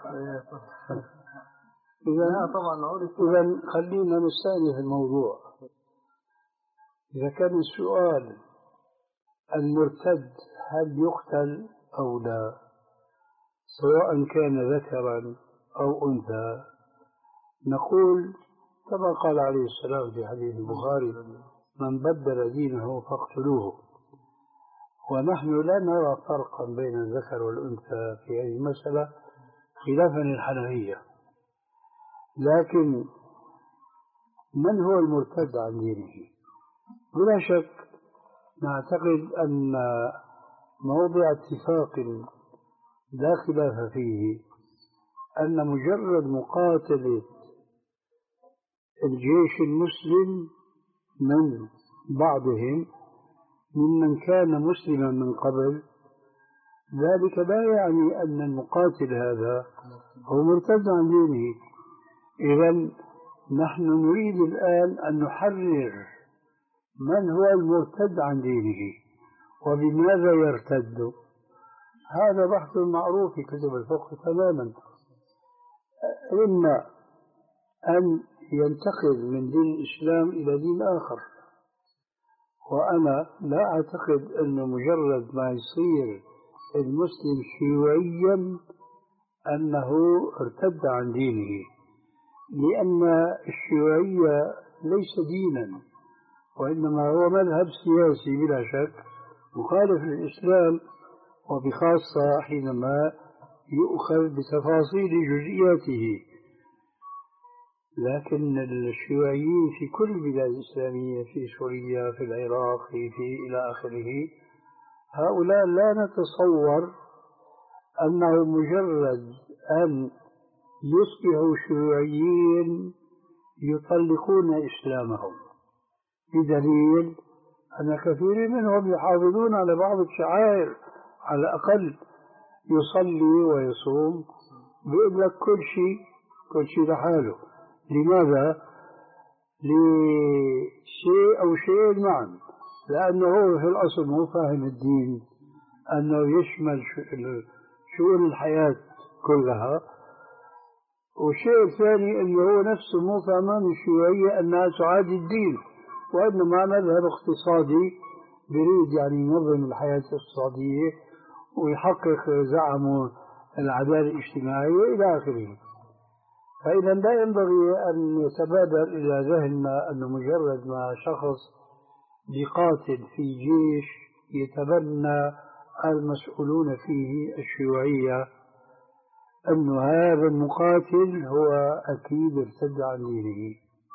إذا طبعا إذا خلينا نستأنف الموضوع. إذا كان السؤال المرتد هل يقتل أو لا، سواء كان ذكرا أو أنثى، نقول كما قال عليه السلام في حديث البخاري: من بدل دينه فاقتلوه. ونحن لا نرى فرقا بين الذكر والأنثى في هذه المسألة خلافا للحنفية، لكن من هو المرتد عن دينه؟ بلا شك نعتقد أن موضع اتفاق لا خلاف فيه أن مجرد مقاتلة الجيش المسلم من بعضهم ممن كان مسلما من قبل، ذلك لا يعني أن المقاتل هذا هو مرتد عن دينه. إذن نحن نريد الآن أن نحرر من هو المرتد عن دينه وبماذا يرتد. هذا بحث معروف في كتب الفقه تماما. إما أن ينتقل من دين الإسلام إلى دين آخر، وأنا لا أعتقد أنه مجرد ما يصير المسلم شيوعيا أنه ارتد عن دينه، لأن الشيوعية ليس دينا، وإنما هو مذهب سياسي بلا شك مخالف للإسلام، وبخاصة حينما يؤخذ بتفاصيل جزئياته. لكن الشيوعيين في كل البلاد الإسلامية، في سوريا، في العراق، في, في إلى آخره، هؤلاء لا نتصور أنه مجرد أن يصبحوا شيوعيين يطلقون إسلامهم، بدليل أن كثير منهم يحافظون على بعض الشعائر، على الأقل يصلي ويصوم، بيقول لك كل شيء كل شيء لحاله. لماذا؟ لشيء أو شيء معا، لأنه هو في الأصل مو فاهم الدين أنه يشمل شؤون الحياة كلها. والشيء الثاني أنه هو نفسه مو فاهمان الشيوعية أنها تعادي الدين، وإنما مذهب اقتصادي يريد يعني ينظم الحياة الاقتصادية ويحقق زعمه العدالة الاجتماعية إلى آخره. فإذا لا ينبغي أن يتبادر إلى ذهننا أنه مجرد ما شخص يقاتل في جيش يتبنى المسؤولون فيه الشيوعية أن هذا المقاتل هو أكيد ارتد عن دينه.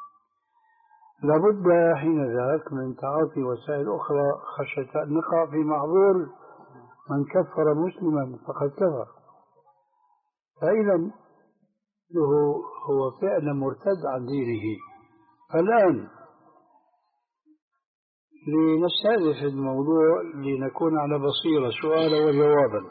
لابد حين ذاك من تعاطي وسائل أخرى خشية أن نقع في معذور من كفر مسلما فقد كفر. فإذا هو هو فعلا مرتد عن دينه. الآن لنستهدف الموضوع لنكون على بصيرة سؤالا وجوابا.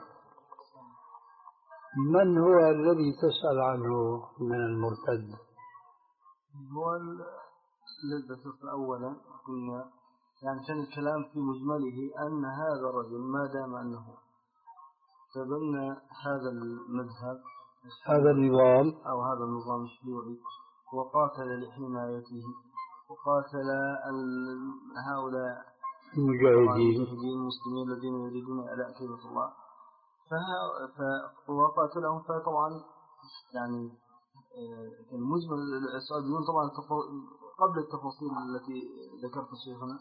من هو الذي تسأل عنه من المرتد؟ هو الذي أولا قلنا يعني كان الكلام في مجمله أن هذا الرجل ما دام أنه تبنى هذا المذهب هذا النظام أو هذا النظام الشيوعي وقاتل لحمايته وقاتل هؤلاء المجاهدين المسلمين الذين يريدون إعلاء كلمة الله فقاتلهم. فطبعا يعني المجمل السؤال بدون طبعا قبل التفاصيل التي ذكرت شيخنا،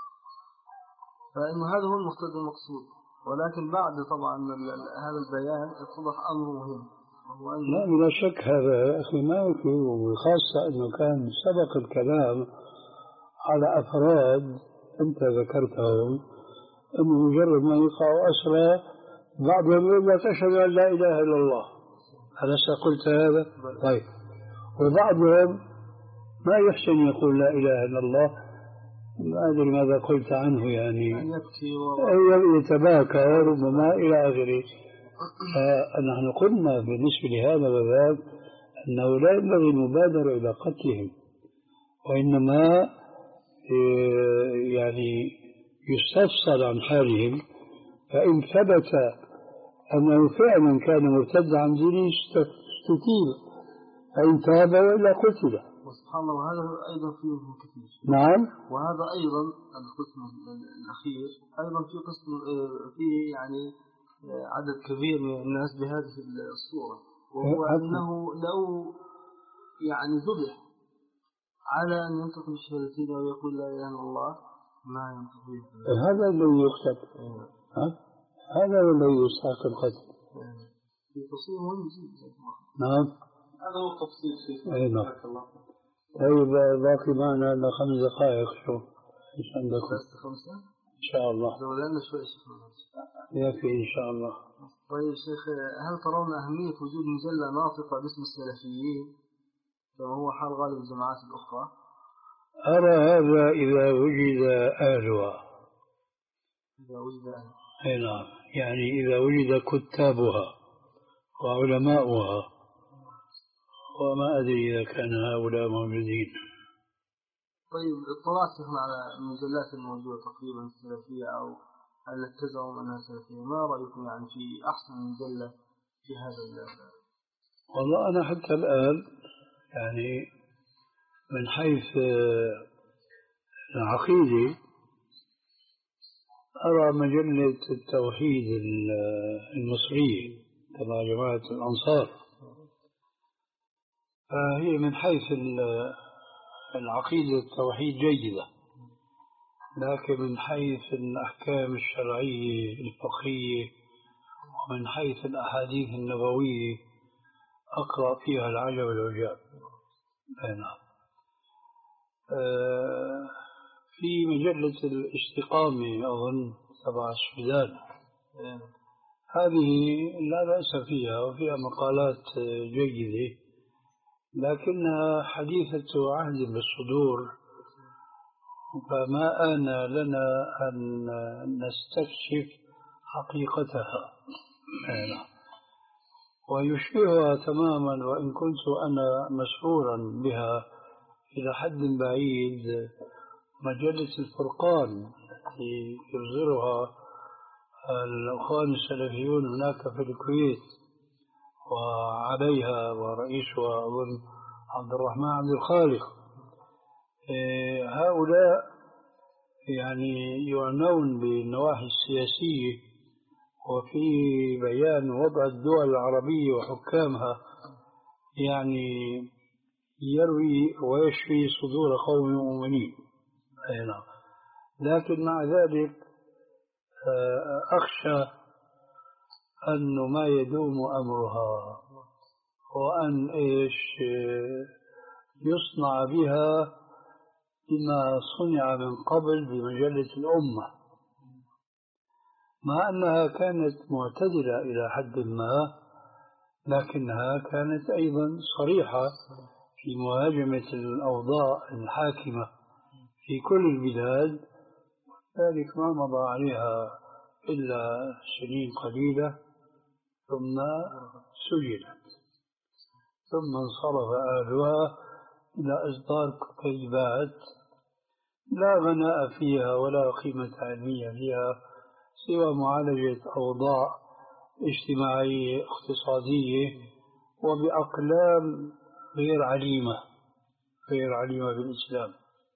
فإنه هذا هو المقصود المقصود، ولكن بعد طبعا هذا البيان اتضح أمر مهم. لا بلا شك هذا أخي ما يكفي، وخاصة أنه كان سبق الكلام على أفراد أنت ذكرتهم أنه مجرد ما يقعوا أسرى بعضهم يقول لك أشهد أن لا إله إلا الله، ألست قلت هذا؟ طيب. وبعضهم ما يحسن يقول لا إله إلا الله، ما أدري ماذا قلت عنه، يعني يتباكى ربما إلى آخره. فنحن قلنا بالنسبة لهذا الباب أنه لا ينبغي المبادرة إلى قتلهم، وإنما يعني يستفسر عن حالهم، فإن ثبت أنه فعلا كان مرتد عن دينه استتيب، فإن تاب وإلا قتل. وسبحان الله، وهذا أيضا فيه كثير. نعم. وهذا أيضا القسم الأخير أيضا في قسم فيه يعني عدد كبير من الناس بهذه الصورة، وهو أنه لو يعني ذبح على أن ينطق بالشهادتين ويقول لا إله إلا الله ما ينطق به، هذا الذي يقتل. هذا الذي يستحق القتل. في تفصيل مهم جدا. نعم. هذا هو التفصيل شيء. أي نعم. طيب باقي معنا إلا خمس دقائق. شو إيش عندكم؟ بس خمسة. إن شاء الله. زودنا شوي شيخ. يكفي إن شاء الله. طيب شيخ، هل ترون أهمية وجود مجلة ناطقة باسم السلفيين كما هو حال غالب الجماعات الأخرى؟ أرى هذا إذا وجد أهلها. إذا وجد أهلها. أي نعم، يعني إذا وجد كتابها وعلماؤها، وما أدري إذا كان هؤلاء موجودين. طيب اطلعت شيخنا على المجلات الموجودة تقريبا السلفية أو هل تزعم أنها سلفية؟ ما رأيكم يعني في أحسن مجلة في هذا والله أنا حتى الآن يعني من حيث العقيدة أرى مجلة التوحيد المصرية تبع جماعة الأنصار، فهي من حيث العقيدة التوحيد جيدة، لكن من حيث الأحكام الشرعية الفقهية ومن حيث الأحاديث النبوية أقرأ فيها العجب العجاب. نعم. أه في مجلة الاستقامة أظن تبع السودان، هذه لا بأس فيها وفيها مقالات جيدة، لكنها حديثة عهد بالصدور، فما آن لنا أن نستكشف حقيقتها. ويشبهها تماما، وإن كنت أنا مسرورا بها إلى حد بعيد، مجلة الفرقان التي يصدرها الأخوان السلفيون هناك في الكويت، وعليها ورئيسها أظن عبد الرحمن عبد الخالق. هؤلاء يعني يعنون بالنواحي السياسية وفي بيان وضع الدول العربية وحكامها، يعني يروي ويشفي صدور قوم مؤمنين. نعم. لكن مع ذلك أخشى أنه ما يدوم أمرها، وأن إيش يصنع بها بما صنع من قبل بمجلة الأمة، مع أنها كانت معتدلة إلى حد ما، لكنها كانت أيضا صريحة في مهاجمة الأوضاع الحاكمة في كل البلاد، ذلك ما مضى عليها إلا سنين قليلة ثم سجنت، ثم انصرف أهلها إلى إصدار كتيبات لا غناء فيها ولا قيمة علمية فيها سوى معالجة أوضاع اجتماعية اقتصادية وبأقلام غير عليمة غير عليمة بالإسلام.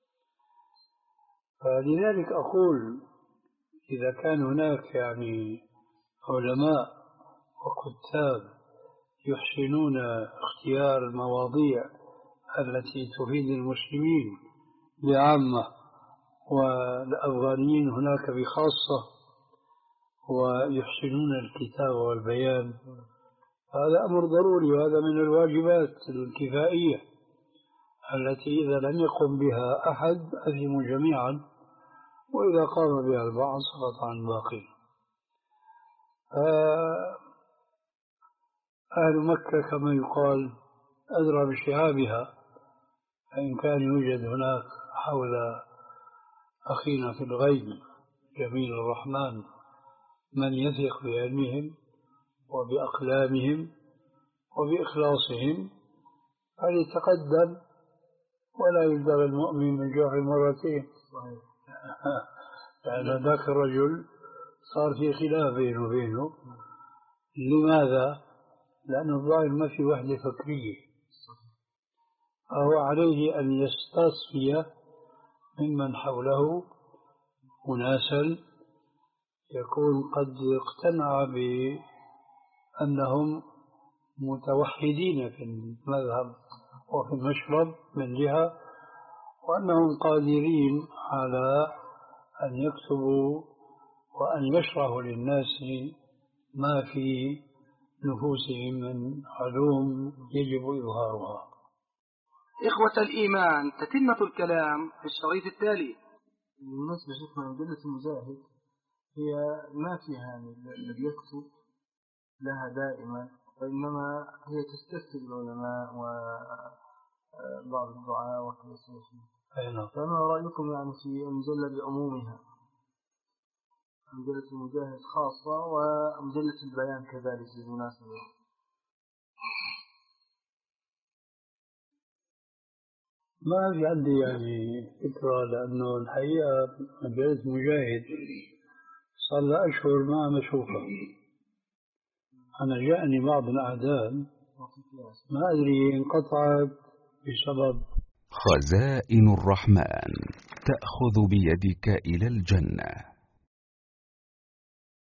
فلذلك أقول إذا كان هناك يعني علماء وكتاب يحسنون اختيار المواضيع التي تفيد المسلمين بعامة والأفغانيين هناك بخاصة، ويحسنون الكتابة والبيان، هذا أمر ضروري، وهذا من الواجبات الكفائية التي إذا لم يقم بها أحد أثموا جميعا، وإذا قام بها البعض سقط عن الباقين. أهل مكة كما يقال أدرى بشعابها، فإن كان يوجد هناك حول أخينا في الغيب جميل الرحمن من يثق بعلمهم وبأقلامهم وبإخلاصهم فليتقدم، ولا يلدغ المؤمن من جوع مرتين. لأن ذاك الرجل صار في خلاف بينه وبينه. لماذا؟ لأن الظاهر ما في وحدة فكرية، فهو عليه أن يستصفي ممن حوله أناسا يكون قد اقتنع بأنهم متوحدين في المذهب وفي المشرب من جهة، وأنهم قادرين على أن يكتبوا وأن يشرحوا للناس ما في نفوسهم من علوم يجب إظهارها. إخوة الإيمان، تتمة الكلام في الشريط التالي. بالنسبة شيخنا مجلة المجاهد هي ما فيها يعني الذي يكتب لها دائما، وإنما هي تستفتي العلماء وبعض الدعاء وكذا. فما رأيكم يعني في المجلة بعمومها، مجلة المجاهد خاصة ومجلة البيان كذلك بالمناسبة؟ ما في عندي يعني فكرة، لأنه الحقيقة مجلة مجاهد صار لها أشهر ما مشوفة. أنا جاءني بعض الأعداد ما أدري انقطعت بسبب. خزائن الرحمن تأخذ بيدك إلى الجنة.